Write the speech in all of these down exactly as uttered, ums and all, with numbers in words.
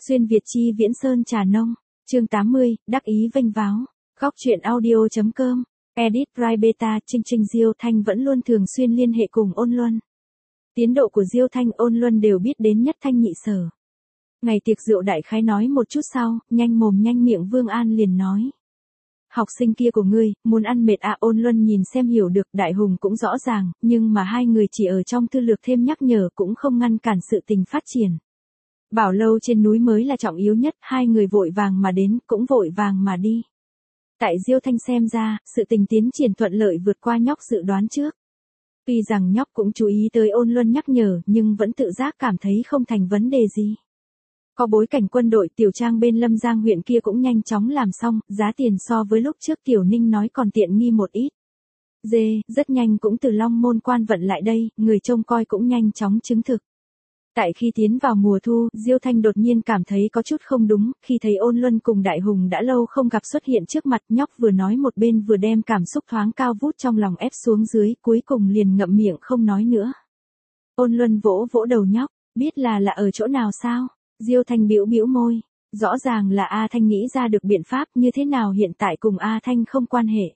Xuyên Việt chi Viễn Sơn Trà Nông, chương tám mươi, đắc ý vênh váo. Góc truyện audio.com, Edit Prime Beta. Trinh Trinh Diêu Thanh vẫn luôn thường xuyên liên hệ cùng Ôn Luân. Tiến độ của Diêu Thanh Ôn Luân đều biết đến nhất thanh nhị sở. Ngày tiệc rượu đại khái nói một chút sau, nhanh mồm nhanh miệng Vương An liền nói. Học sinh kia của ngươi, muốn ăn mệt à? Ôn Luân nhìn xem hiểu được, Đại Hùng cũng rõ ràng, nhưng mà hai người chỉ ở trong thư lược thêm nhắc nhở cũng không ngăn cản sự tình phát triển. Bảo lâu trên núi mới là trọng yếu nhất, hai người vội vàng mà đến, cũng vội vàng mà đi. Tại Diêu Thanh xem ra, sự tình tiến triển thuận lợi vượt qua nhóc dự đoán trước. Tuy rằng nhóc cũng chú ý tới Ôn Luân nhắc nhở, nhưng vẫn tự giác cảm thấy không thành vấn đề gì. Có bối cảnh quân đội tiểu trang bên Lâm Giang huyện kia cũng nhanh chóng làm xong, giá tiền so với lúc trước Tiểu Ninh nói còn tiện nghi một ít. Dê, rất nhanh cũng từ Long Môn quan vận lại đây, người trông coi cũng nhanh chóng chứng thực. Tại khi tiến vào mùa thu, Diêu Thanh đột nhiên cảm thấy có chút không đúng, khi thấy Ôn Luân cùng Đại Hùng đã lâu không gặp xuất hiện trước mặt, nhóc vừa nói một bên vừa đem cảm xúc thoáng cao vút trong lòng ép xuống dưới, cuối cùng liền ngậm miệng không nói nữa. Ôn Luân vỗ vỗ đầu nhóc, biết là là ở chỗ nào sao? Diêu Thanh bĩu bĩu môi, rõ ràng là A Thanh nghĩ ra được biện pháp, như thế nào hiện tại cùng A Thanh không quan hệ.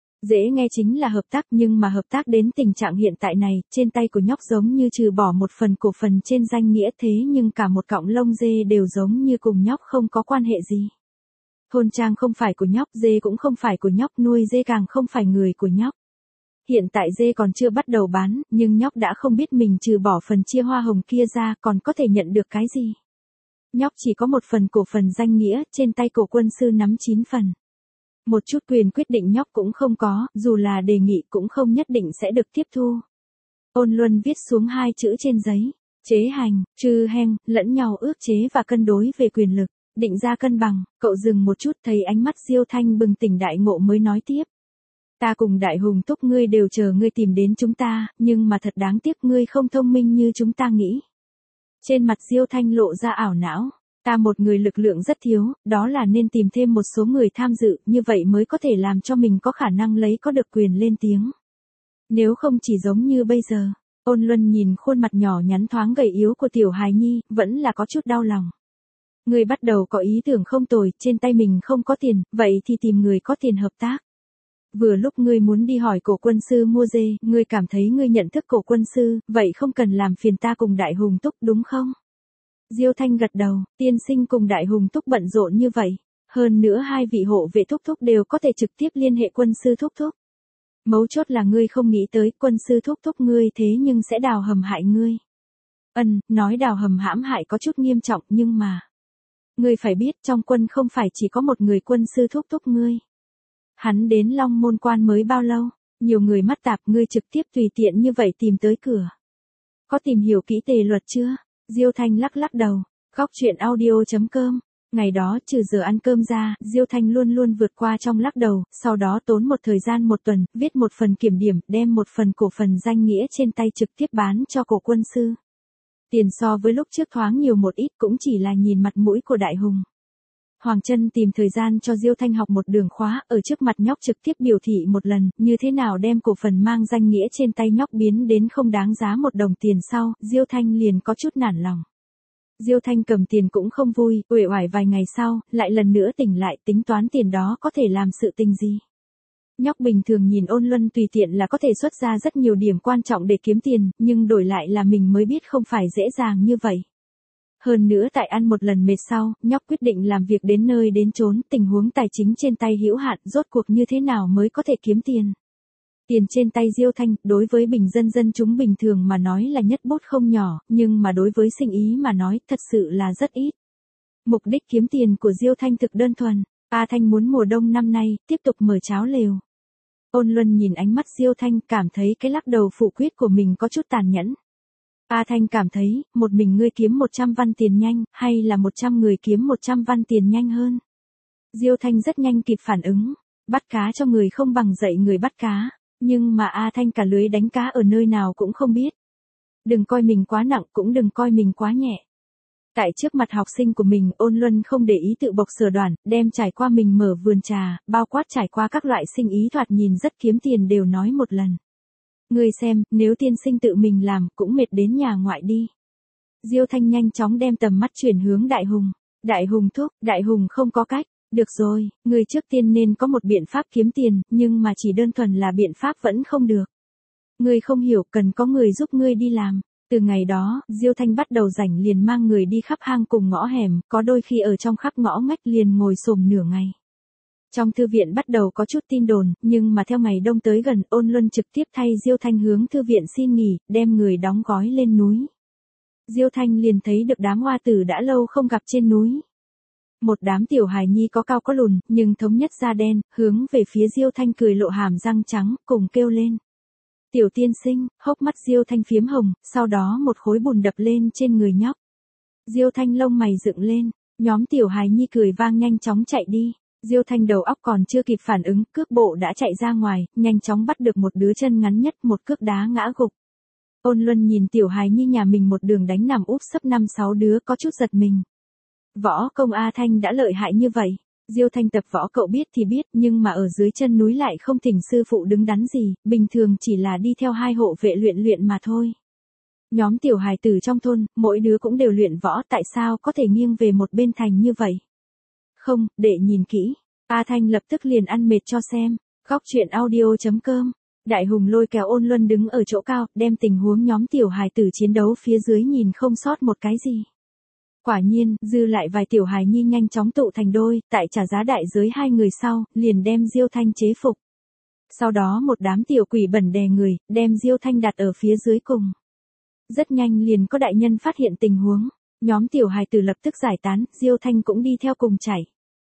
Dễ nghe chính là hợp tác, nhưng mà hợp tác đến tình trạng hiện tại này, trên tay của nhóc giống như trừ bỏ một phần cổ phần trên danh nghĩa, thế nhưng cả một cọng lông dê đều giống như cùng nhóc không có quan hệ gì. Thôn trang không phải của nhóc, dê cũng không phải của nhóc, nuôi dê càng không phải người của nhóc. Hiện tại dê còn chưa bắt đầu bán, nhưng nhóc đã không biết mình trừ bỏ phần chia hoa hồng kia ra còn có thể nhận được cái gì. Nhóc chỉ có một phần cổ phần danh nghĩa, trên tay cổ quân sư nắm chín phần. Một chút quyền quyết định nhóc cũng không có, dù là đề nghị cũng không nhất định sẽ được tiếp thu. Ôn Luân viết xuống hai chữ trên giấy, chế hành, trừ heng, lẫn nhau ước chế và cân đối về quyền lực, định ra cân bằng. Cậu dừng một chút, thấy ánh mắt Diêu Thanh bừng tỉnh đại ngộ mới nói tiếp. Ta cùng Đại Hùng thúc ngươi đều chờ ngươi tìm đến chúng ta, nhưng mà thật đáng tiếc ngươi không thông minh như chúng ta nghĩ. Trên mặt Diêu Thanh lộ ra ảo não. Ta một người lực lượng rất thiếu, đó là nên tìm thêm một số người tham dự, như vậy mới có thể làm cho mình có khả năng lấy có được quyền lên tiếng. Nếu không chỉ giống như bây giờ. Ôn Luân nhìn khuôn mặt nhỏ nhắn thoáng gầy yếu của tiểu hài nhi, vẫn là có chút đau lòng. Người bắt đầu có ý tưởng không tồi, trên tay mình không có tiền, vậy thì tìm người có tiền hợp tác. Vừa lúc ngươi muốn đi hỏi cổ quân sư mua dê, ngươi cảm thấy ngươi nhận thức cổ quân sư, vậy không cần làm phiền ta cùng Đại Hùng Túc đúng không? Diêu Thanh gật đầu, tiên sinh cùng Đại Hùng Túc bận rộn như vậy. Hơn nữa hai vị hộ vệ thúc thúc đều có thể trực tiếp liên hệ quân sư thúc thúc. Mấu chốt là ngươi không nghĩ tới quân sư thúc thúc ngươi thế nhưng sẽ đào hầm hại ngươi. Ân, nói đào hầm hãm hại có chút nghiêm trọng nhưng mà. Ngươi phải biết trong quân không phải chỉ có một người quân sư thúc thúc ngươi. Hắn đến Long Môn quan mới bao lâu, nhiều người mắt tạp, ngươi trực tiếp tùy tiện như vậy tìm tới cửa. Có tìm hiểu kỹ tề luật chưa? Diêu Thanh lắc lắc đầu. Góc truyện audio.com. Ngày đó trừ giờ ăn cơm ra, Diêu Thanh luôn luôn vượt qua trong lắc đầu, sau đó tốn một thời gian một tuần, viết một phần kiểm điểm, đem một phần cổ phần danh nghĩa trên tay trực tiếp bán cho cổ quân sư. Tiền so với lúc trước thoáng nhiều một ít, cũng chỉ là nhìn mặt mũi của Đại Hùng. Hoàng Trân tìm thời gian cho Diêu Thanh học một đường khóa, ở trước mặt nhóc trực tiếp biểu thị một lần, như thế nào đem cổ phần mang danh nghĩa trên tay nhóc biến đến không đáng giá một đồng tiền sau, Diêu Thanh liền có chút nản lòng. Diêu Thanh cầm tiền cũng không vui, uể oải vài ngày sau, lại lần nữa tỉnh lại, tính toán tiền đó có thể làm sự tình gì. Nhóc bình thường nhìn Ôn Luân tùy tiện là có thể xuất ra rất nhiều điểm quan trọng để kiếm tiền, nhưng đổi lại là mình mới biết không phải dễ dàng như vậy. Hơn nữa tại ăn một lần mệt sau, nhóc quyết định làm việc đến nơi đến chốn, tình huống tài chính trên tay hữu hạn, rốt cuộc như thế nào mới có thể kiếm tiền. Tiền trên tay Diêu Thanh, đối với bình dân dân chúng bình thường mà nói là nhất bút không nhỏ, nhưng mà đối với sinh ý mà nói, thật sự là rất ít. Mục đích kiếm tiền của Diêu Thanh thực đơn thuần, A Thanh muốn mùa đông năm nay, tiếp tục mở cháo lều. Ôn Luân nhìn ánh mắt Diêu Thanh, cảm thấy cái lắc đầu phủ quyết của mình có chút tàn nhẫn. A Thanh cảm thấy, một mình ngươi kiếm một trăm văn tiền nhanh, hay là một trăm người kiếm một trăm văn tiền nhanh hơn. Diêu Thanh rất nhanh kịp phản ứng, bắt cá cho người không bằng dạy người bắt cá, nhưng mà A Thanh cả lưới đánh cá ở nơi nào cũng không biết. Đừng coi mình quá nặng, cũng đừng coi mình quá nhẹ. Tại trước mặt học sinh của mình, Ôn Luân không để ý tự bộc sở đoản, đem trải qua mình mở vườn trà, bao quát trải qua các loại sinh ý thoạt nhìn rất kiếm tiền đều nói một lần. Ngươi xem, nếu tiên sinh tự mình làm, cũng mệt đến nhà ngoại đi. Diêu Thanh nhanh chóng đem tầm mắt chuyển hướng Đại Hùng. Đại Hùng thúc, Đại Hùng không có cách. Được rồi, ngươi trước tiên nên có một biện pháp kiếm tiền, nhưng mà chỉ đơn thuần là biện pháp vẫn không được. Ngươi không hiểu, cần có người giúp ngươi đi làm. Từ ngày đó, Diêu Thanh bắt đầu rảnh liền mang người đi khắp hang cùng ngõ hẻm, có đôi khi ở trong khắp ngõ ngách liền ngồi xổm nửa ngày. Trong thư viện bắt đầu có chút tin đồn, nhưng mà theo ngày đông tới gần, Ôn Luân trực tiếp thay Diêu Thanh hướng thư viện xin nghỉ, đem người đóng gói lên núi. Diêu Thanh liền thấy được đám hoa tử đã lâu không gặp trên núi. Một đám tiểu hài nhi có cao có lùn, nhưng thống nhất da đen, hướng về phía Diêu Thanh cười lộ hàm răng trắng, cùng kêu lên. Tiểu tiên sinh, hốc mắt Diêu Thanh phiếm hồng, sau đó một khối bùn đập lên trên người nhóc. Diêu Thanh lông mày dựng lên, nhóm tiểu hài nhi cười vang nhanh chóng chạy đi. Diêu Thanh đầu óc còn chưa kịp phản ứng, cước bộ đã chạy ra ngoài, nhanh chóng bắt được một đứa chân ngắn nhất, một cước đá ngã gục. Ôn Luân nhìn tiểu hài nhi nhà mình một đường đánh nằm úp sấp năm sáu đứa có chút giật mình. Võ công A Thanh đã lợi hại như vậy. Diêu Thanh tập võ cậu biết thì biết, nhưng mà ở dưới chân núi lại không thỉnh sư phụ đứng đắn gì, bình thường chỉ là đi theo hai hộ vệ luyện luyện mà thôi. Nhóm tiểu hài tử trong thôn, mỗi đứa cũng đều luyện võ, tại sao có thể nghiêng về một bên thành như vậy? Không, để nhìn kỹ. A Thanh lập tức liền ăn mệt cho xem. Góc truyện audio chấm com. Đại Hùng lôi kéo Ôn Luân đứng ở chỗ cao, đem tình huống nhóm tiểu hài tử chiến đấu phía dưới nhìn không sót một cái gì. Quả nhiên, dư lại vài tiểu hài nhi nhanh chóng tụ thành đôi, tại trả giá đại giới hai người sau, liền đem Diêu Thanh chế phục. Sau đó một đám tiểu quỷ bẩn đè người, đem Diêu Thanh đặt ở phía dưới cùng. Rất nhanh liền có đại nhân phát hiện tình huống, nhóm tiểu hài tử lập tức giải tán, Diêu Thanh cũng đi theo cùng chảy.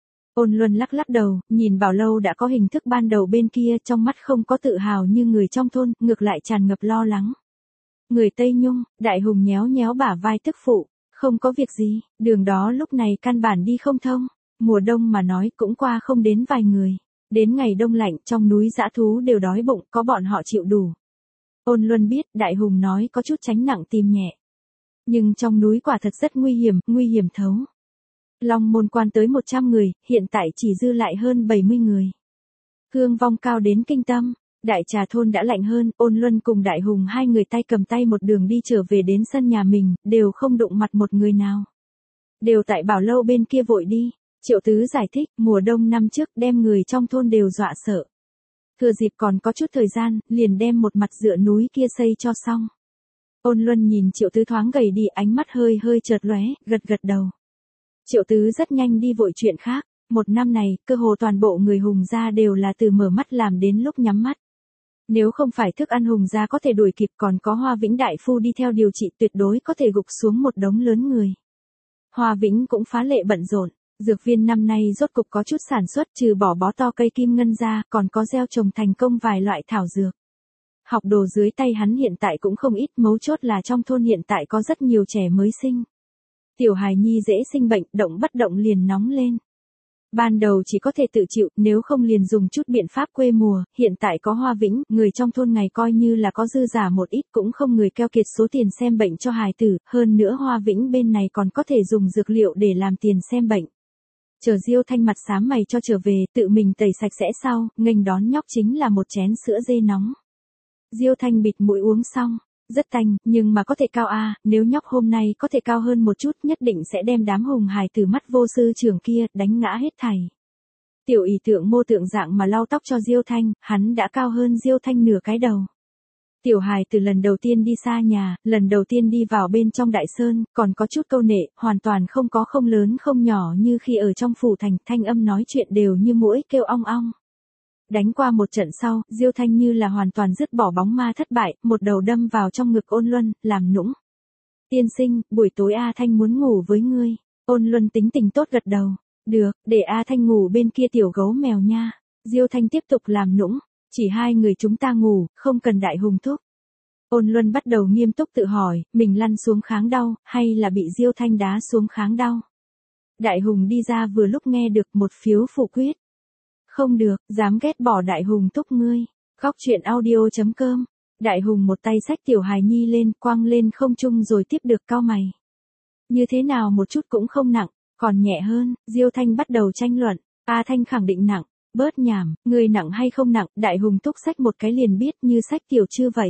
Ôn Luân lắc lắc đầu, nhìn Bảo Lâu đã có hình thức ban đầu bên kia, trong mắt không có tự hào như người trong thôn, ngược lại tràn ngập lo lắng. Người Tây Nhung, Đại Hùng nhéo nhéo bả vai tức phụ. Không có việc gì, đường đó lúc này căn bản đi không thông, mùa đông mà nói cũng qua không đến vài người. Đến ngày đông lạnh trong núi dã thú đều đói bụng, có bọn họ chịu đủ. Ôn Luân biết, Đại Hùng nói có chút tránh nặng tìm nhẹ. Nhưng trong núi quả thật rất nguy hiểm, nguy hiểm thấu. Long Môn quan tới một trăm người, hiện tại chỉ dư lại hơn bảy mươi người. Thương vong cao đến kinh tâm. Đại Trà thôn đã lạnh hơn, Ôn Luân cùng Đại Hùng hai người tay cầm tay một đường đi trở về đến sân nhà mình, đều không đụng mặt một người nào. Đều tại Bảo Lâu bên kia vội đi. Triệu Tứ giải thích, mùa đông năm trước đem người trong thôn đều dọa sợ. Thừa dịp còn có chút thời gian, liền đem một mặt dựa núi kia xây cho xong. Ôn Luân nhìn Triệu Tứ thoáng gầy đi, ánh mắt hơi hơi chợt lóe, gật gật đầu. Triệu Tứ rất nhanh đi vội chuyện khác. Một năm này, cơ hồ toàn bộ người Hùng gia đều là từ mở mắt làm đến lúc nhắm mắt. Nếu không phải thức ăn Hùng gia có thể đuổi kịp, còn có Hoa Vĩnh đại phu đi theo điều trị, tuyệt đối có thể gục xuống một đống lớn người. Hoa Vĩnh cũng phá lệ bận rộn, dược viên năm nay rốt cục có chút sản xuất, trừ bỏ bó to cây kim ngân ra, còn có gieo trồng thành công vài loại thảo dược. Học đồ dưới tay hắn hiện tại cũng không ít, mấu chốt là trong thôn hiện tại có rất nhiều trẻ mới sinh. Tiểu hài nhi dễ sinh bệnh, động bất động liền nóng lên. Ban đầu chỉ có thể tự chịu, nếu không liền dùng chút biện pháp quê mùa, hiện tại có Hoa Vĩnh, người trong thôn ngày coi như là có dư giả một ít, cũng không người keo kiệt số tiền xem bệnh cho hài tử, hơn nữa Hoa Vĩnh bên này còn có thể dùng dược liệu để làm tiền xem bệnh. Chờ Diêu Thanh mặt xám mày cho trở về, tự mình tẩy sạch sẽ sau, nghênh đón nhóc chính là một chén sữa dê nóng. Diêu Thanh bịt mũi uống xong. Rất tanh, nhưng mà có thể cao a, nếu nhóc hôm nay có thể cao hơn một chút, nhất định sẽ đem đám hùng hài từ mắt vô sư trưởng kia đánh ngã hết thảy. Tiểu ý tượng mô tượng dạng mà lau tóc cho Diêu Thanh, hắn đã cao hơn Diêu Thanh nửa cái đầu. Tiểu hài từ lần đầu tiên đi xa nhà, lần đầu tiên đi vào bên trong đại sơn, còn có chút câu nệ, hoàn toàn không có không lớn không nhỏ như khi ở trong phủ thành, thanh âm nói chuyện đều như muỗi kêu ong ong. Đánh qua một trận sau, Diêu Thanh như là hoàn toàn dứt bỏ bóng ma thất bại, một đầu đâm vào trong ngực Ôn Luân, làm nũng. Tiên sinh, buổi tối A Thanh muốn ngủ với ngươi. Ôn Luân tính tình tốt gật đầu. Được, để A Thanh ngủ bên kia tiểu gấu mèo nha. Diêu Thanh tiếp tục làm nũng. Chỉ hai người chúng ta ngủ, không cần Đại Hùng thúc. Ôn Luân bắt đầu nghiêm túc tự hỏi, mình lăn xuống kháng đau, hay là bị Diêu Thanh đá xuống kháng đau. Đại Hùng đi ra vừa lúc nghe được một phiếu phủ quyết. Không được, dám ghét bỏ Đại Hùng thúc ngươi. Góc truyện audio chấm com. Đại Hùng một tay xách tiểu hài nhi lên, quăng lên không trung rồi tiếp được cau mày. Như thế nào một chút cũng không nặng, còn nhẹ hơn. Diêu Thanh bắt đầu tranh luận. A Thanh khẳng định nặng. Bớt nhảm, ngươi nặng hay không nặng, Đại Hùng thúc xách một cái liền biết, như xách tiểu chư vậy.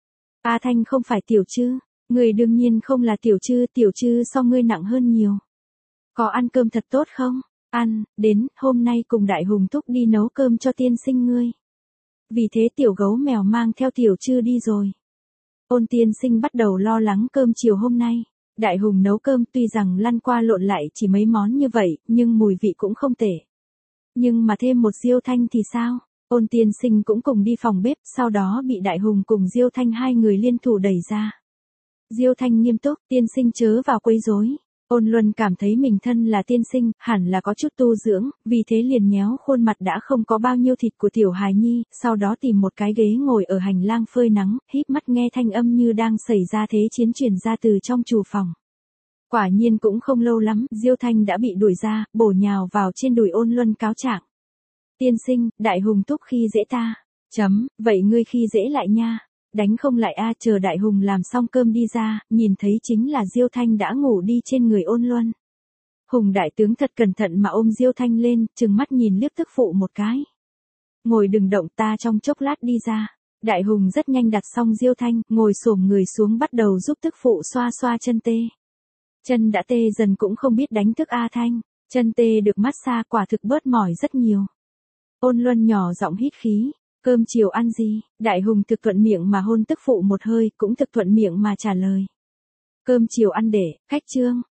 A Thanh không phải tiểu chư, ngươi đương nhiên không là tiểu chư, tiểu chư so ngươi nặng hơn nhiều. Có ăn cơm thật tốt không? Ăn, đến, hôm nay cùng Đại Hùng thúc đi nấu cơm cho tiên sinh ngươi. Vì thế tiểu gấu mèo mang theo tiểu trư đi rồi. Ôn tiên sinh bắt đầu lo lắng cơm chiều hôm nay. Đại Hùng nấu cơm tuy rằng lăn qua lộn lại chỉ mấy món như vậy, nhưng mùi vị cũng không tệ. Nhưng mà thêm một Diêu Thanh thì sao? Ôn tiên sinh cũng cùng đi phòng bếp, sau đó bị Đại Hùng cùng Diêu Thanh hai người liên thủ đẩy ra. Diêu Thanh nghiêm túc, tiên sinh chớ vào quấy rối. Ôn Luân cảm thấy mình thân là tiên sinh, hẳn là có chút tu dưỡng, vì thế liền nhéo khuôn mặt đã không có bao nhiêu thịt của tiểu hài nhi, sau đó tìm một cái ghế ngồi ở hành lang phơi nắng, híp mắt nghe thanh âm như đang xảy ra thế chiến truyền ra từ trong trù phòng. Quả nhiên cũng không lâu lắm, Diêu Thanh đã bị đuổi ra, bổ nhào vào trên đùi Ôn Luân cáo trạng. Tiên sinh, Đại Hùng thúc khi dễ ta. Chấm, vậy ngươi khi dễ lại nha. Đánh không lại a. Chờ Đại Hùng làm xong cơm đi ra, nhìn thấy chính là Diêu Thanh đã ngủ đi trên người Ôn Luân. Hùng đại tướng thật cẩn thận mà ôm Diêu Thanh lên, trừng mắt nhìn liếc tức phụ một cái. Ngồi đừng động, ta trong chốc lát đi ra. Đại Hùng rất nhanh đặt xong Diêu Thanh, ngồi xổm người xuống bắt đầu giúp tức phụ xoa xoa chân tê. Chân đã tê dần cũng không biết đánh thức A Thanh, chân tê được massage quả thực bớt mỏi rất nhiều. Ôn Luân nhỏ giọng hít khí. Cơm chiều ăn gì? Đại Hùng thực thuận miệng mà hôn tức phụ một hơi, cũng thực thuận miệng mà trả lời. Cơm chiều ăn để, khách trương.